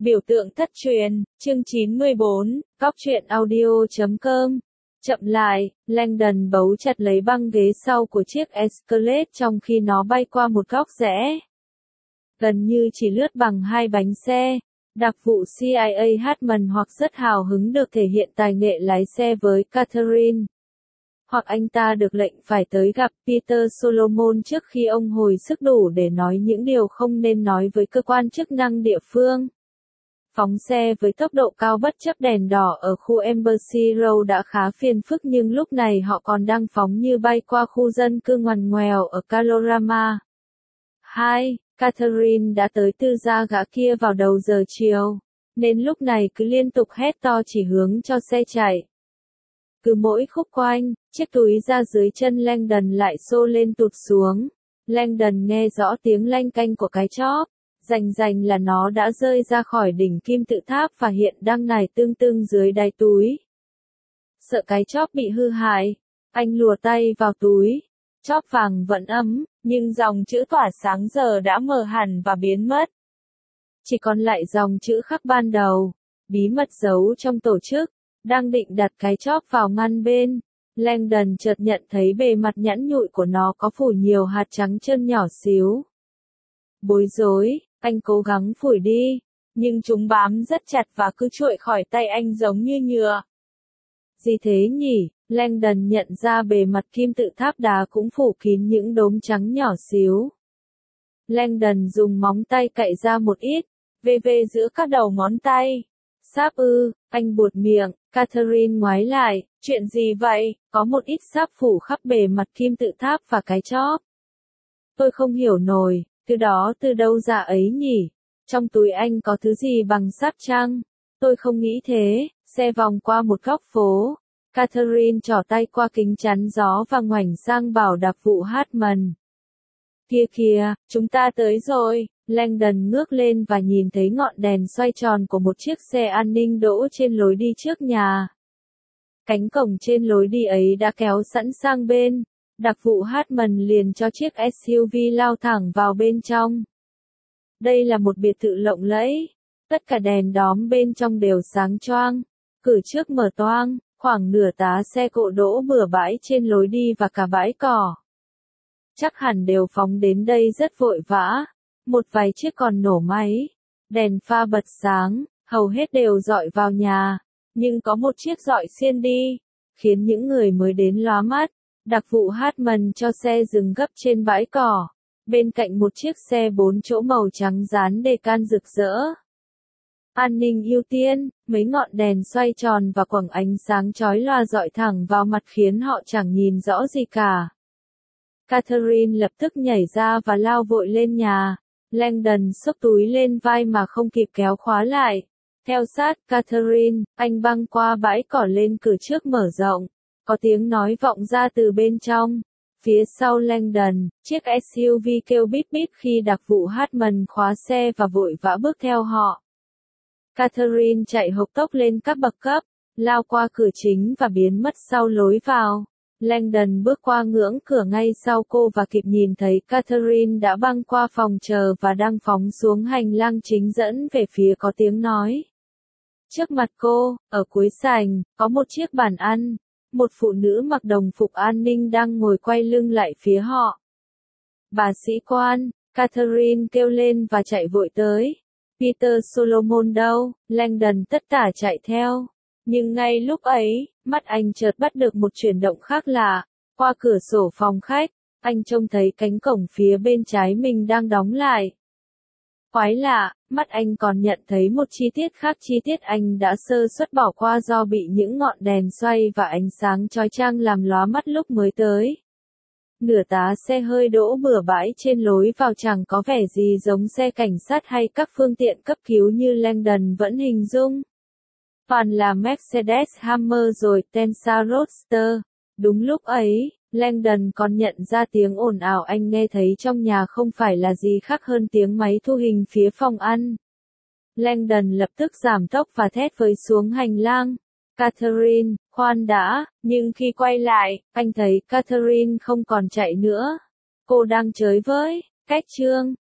Biểu tượng thất truyền, chương 94, góc truyện audio.com. Chậm lại, Langdon bấu chặt lấy băng ghế sau của chiếc Escalade trong khi nó bay qua một góc rẽ. Gần như chỉ lướt bằng hai bánh xe. Đặc vụ CIA Hartman hoặc rất hào hứng được thể hiện tài nghệ lái xe với Catherine. Hoặc anh ta được lệnh phải tới gặp Peter Solomon trước khi ông hồi sức đủ để nói những điều không nên nói với cơ quan chức năng địa phương. Phóng xe với tốc độ cao bất chấp đèn đỏ ở khu Embassy Road đã khá phiền phức, nhưng lúc này họ còn đang phóng như bay qua khu dân cư ngoằn ngoèo ở Kalorama. 2. Catherine đã tới tư gia gã kia vào đầu giờ chiều, nên lúc này cứ liên tục hét to chỉ hướng cho xe chạy. Cứ mỗi khúc quanh, chiếc túi ra dưới chân Langdon lại xô lên tụt xuống. Langdon nghe rõ tiếng lanh canh của cái chóp. Rành là nó đã rơi ra khỏi đỉnh kim tự tháp và hiện đang nài tương tưng dưới đáy túi. Sợ cái chóp bị hư hại, anh lùa tay vào túi. Chóp vàng vẫn ấm, nhưng dòng chữ tỏa sáng giờ đã mờ hẳn và biến mất. Chỉ còn lại dòng chữ khắc ban đầu, bí mật giấu trong tổ chức. Đang định đặt cái chóp vào ngăn bên, Langdon chợt nhận thấy bề mặt nhẵn nhụi của nó có phủ nhiều hạt trắng trơn nhỏ xíu. Bối rối, anh cố gắng phủi đi, nhưng chúng bám rất chặt và cứ trụi khỏi tay anh giống như nhựa. Gì thế nhỉ? Langdon nhận ra bề mặt kim tự tháp đá cũng phủ kín những đốm trắng nhỏ xíu. Langdon dùng móng tay cạy ra một ít, về giữa các đầu ngón tay. Sáp ư, anh buột miệng. Catherine ngoái lại, chuyện gì vậy? Có một ít sáp phủ khắp bề mặt kim tự tháp và cái chóp. Tôi không hiểu nổi, thứ đó từ đâu ra ấy nhỉ? Trong túi anh có thứ gì bằng sáp chăng? Tôi không nghĩ thế. Xe vòng qua một góc phố. Catherine trỏ tay qua kính chắn gió và ngoảnh sang bảo đặc vụ Hartman. Kia kìa, chúng ta tới rồi. Langdon ngước lên và nhìn thấy ngọn đèn xoay tròn của một chiếc xe an ninh đỗ trên lối đi trước nhà. Cánh cổng trên lối đi ấy đã kéo sẵn sang bên. Đặc vụ Hartman liền cho chiếc SUV lao thẳng vào bên trong. Đây là một biệt thự lộng lẫy. Tất cả đèn đóm bên trong đều sáng choang. Cửa trước mở toang, khoảng nửa tá xe cộ đỗ bừa bãi trên lối đi và cả bãi cỏ. Chắc hẳn đều phóng đến đây rất vội vã. Một vài chiếc còn nổ máy. Đèn pha bật sáng, hầu hết đều dọi vào nhà. Nhưng có một chiếc dọi xiên đi, khiến những người mới đến lóa mắt. Đặc vụ Hartman cho xe dừng gấp trên bãi cỏ. Bên cạnh một chiếc xe 4 chỗ màu trắng dán đề can rực rỡ. An ninh ưu tiên, mấy ngọn đèn xoay tròn và quầng ánh sáng chói lòa dọi thẳng vào mặt khiến họ chẳng nhìn rõ gì cả. Catherine lập tức nhảy ra và lao vội lên nhà. Langdon xốc túi lên vai mà không kịp kéo khóa lại. Theo sát Catherine, anh băng qua bãi cỏ lên cửa trước mở rộng. Có tiếng nói vọng ra từ bên trong. Phía sau Langdon, chiếc SUV kêu bíp bíp khi đặc vụ Hartman khóa xe và vội vã bước theo họ. Catherine chạy hộc tốc lên các bậc cấp, lao qua cửa chính và biến mất sau lối vào. Langdon bước qua ngưỡng cửa ngay sau cô và kịp nhìn thấy Catherine đã băng qua phòng chờ và đang phóng xuống hành lang chính dẫn về phía có tiếng nói. Trước mặt cô, ở cuối sảnh, có một chiếc bàn ăn. Một phụ nữ mặc đồng phục an ninh đang ngồi quay lưng lại phía họ. Bà sĩ quan, Catherine kêu lên và chạy vội tới. Peter Solomon đâu? Langdon tất tả chạy theo. Nhưng ngay lúc ấy, mắt anh chợt bắt được một chuyển động khác lạ. Qua cửa sổ phòng khách, anh trông thấy cánh cổng phía bên trái mình đang đóng lại. Quái lạ, mắt anh còn nhận thấy một chi tiết khác, chi tiết anh đã sơ suất bỏ qua do bị những ngọn đèn xoay và ánh sáng chói chang làm lóa mắt lúc mới tới. Nửa tá xe hơi đỗ bừa bãi trên lối vào chẳng có vẻ gì giống xe cảnh sát hay các phương tiện cấp cứu như Langdon vẫn hình dung. Toàn là Mercedes Hammer rồi Tensa Roadster. Đúng lúc ấy, Langdon còn nhận ra tiếng ồn ào anh nghe thấy trong nhà không phải là gì khác hơn tiếng máy thu hình phía phòng ăn. Langdon lập tức giảm tốc và thét với xuống hành lang. Catherine, khoan đã, nhưng khi quay lại, anh thấy Catherine không còn chạy nữa. Cô đang chới với, cách chương.